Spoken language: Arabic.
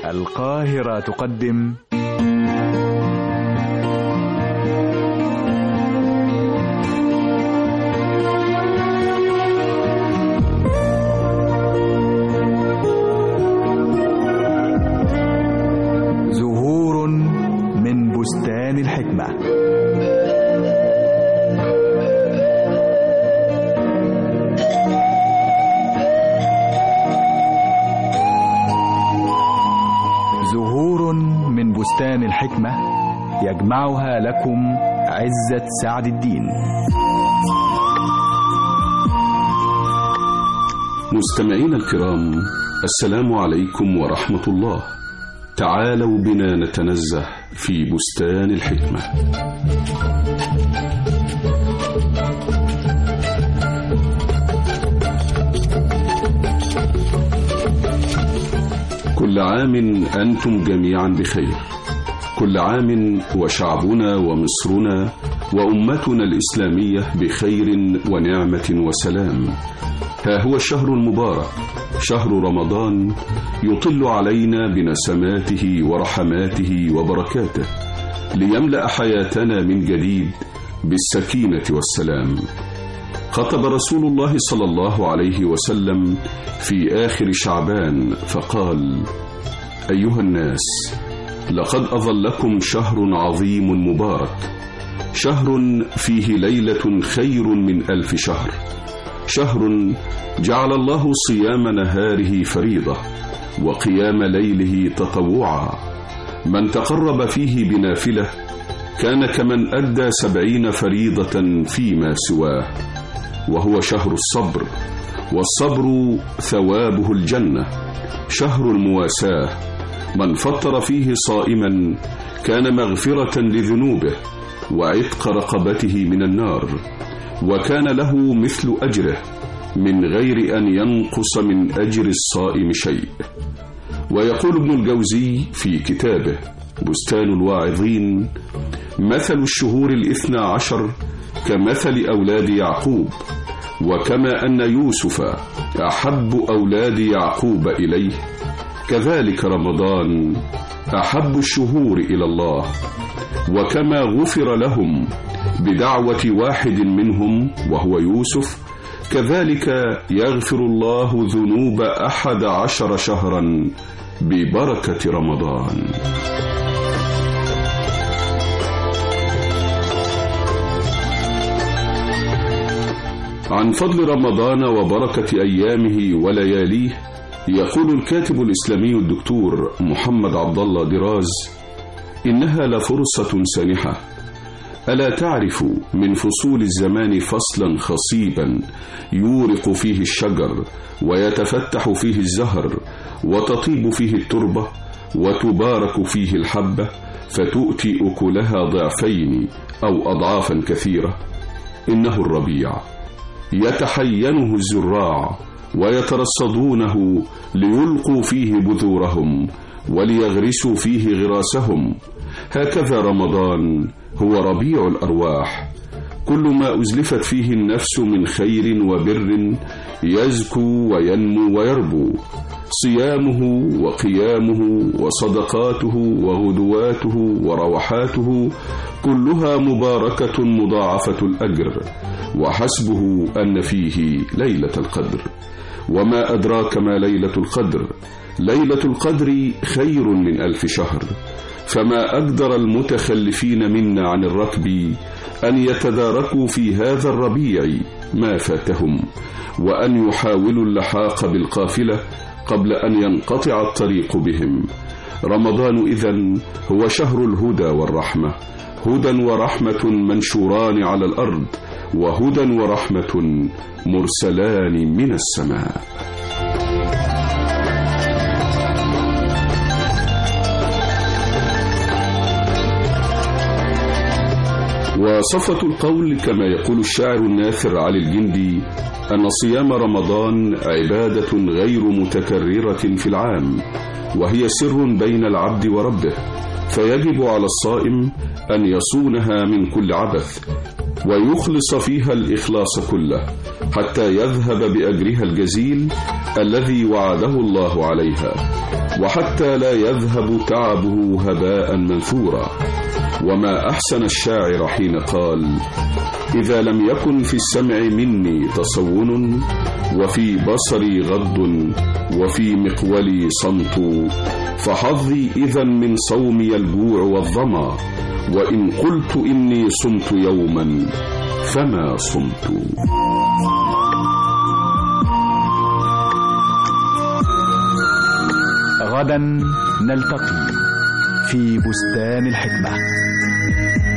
القاهرة تقدم زهور من بستان الحكمة. زهور من بستان الحكمة يجمعها لكم عزة سعد الدين. مستمعين الكرام، السلام عليكم ورحمة الله. تعالوا بنا نتنزه في بستان الحكمة. كل عام أنتم جميعا بخير. كل عام وشعبنا ومصرنا وأمتنا الإسلامية بخير ونعمة وسلام. ها هو الشهر المبارك، شهر رمضان، يطل علينا بنسماته ورحماته وبركاته ليملأ حياتنا من جديد بالسكينة والسلام. خطب رسول الله صلى الله عليه وسلم في آخر شعبان فقال: أيها الناس، لقد أظلكم شهر عظيم مبارك، شهر فيه ليلة خير من 1000 شهر، شهر جعل الله صيام نهاره فريضة وقيام ليله تطوعا. من تقرب فيه بنافلة كان كمن أدى 70 فريضة فيما سواه. وهو شهر الصبر، والصبر ثوابه الجنة، شهر المواساة. من فطر فيه صائما كان مغفرة لذنوبه وعتق رقبته من النار، وكان له مثل أجره من غير أن ينقص من أجر الصائم شيء. ويقول ابن الجوزي في كتابه بستان الواعظين: مثل الشهور 12 كمثل أولاد يعقوب، وكما أن يوسف أحب أولاد يعقوب إليه، كذلك رمضان أحب الشهور إلى الله. وكما غفر لهم بدعوة واحد منهم وهو يوسف، كذلك يغفر الله ذنوب 11 شهرا ببركة رمضان. عن فضل رمضان وبركة أيامه ولياليه يقول الكاتب الإسلامي الدكتور محمد عبد الله دراز: إنها لفرصة سانحة. ألا تعرف من فصول الزمان فصلا خصيبا يورق فيه الشجر ويتفتح فيه الزهر وتطيب فيه التربة وتبارك فيه الحبة فتؤتي أكلها ضعفين أو أضعافا كثيرة؟ إنه الربيع، يتحينه الزراع ويترصدونه ليلقوا فيه بذورهم وليغرسوا فيه غراسهم. هكذا رمضان هو ربيع الأرواح. كل ما أزلفت فيه النفس من خير وبر يزكو وينمو ويربو. صيامه وقيامه وصدقاته وغدواته وروحاته كلها مباركة مضاعفة الأجر، وحسبه أن فيه ليلة القدر. وما أدراك ما ليلة القدر؟ ليلة القدر خير من 1000 شهر. فما أقدر المتخلفين منا عن الركب أن يتداركوا في هذا الربيع ما فاتهم، وأن يحاولوا اللحاق بالقافلة قبل أن ينقطع الطريق بهم. رمضان إذن هو شهر الهدى والرحمة، هدى ورحمة منشوران على الأرض، وهدى ورحمة مرسلان من السماء. وصفة القول كما يقول الشاعر الناثر علي الجندي أن صيام رمضان عبادة غير متكررة في العام، وهي سر بين العبد وربه، فيجب على الصائم أن يصونها من كل عبث ويخلص فيها الإخلاص كله حتى يذهب بأجرها الجزيل الذي وعده الله عليها، وحتى لا يذهب تعبه هباء منثورا. وما أحسن الشاعر حين قال: إذا لم يكن في السمع مني تصون، وفي بصري غض، وفي مقولي صمت، فحظي إذا من صومي الجوع والظما، وإن قلت إني صمت يوما فما صمت. غدا نلتقي في بستان الحكمة.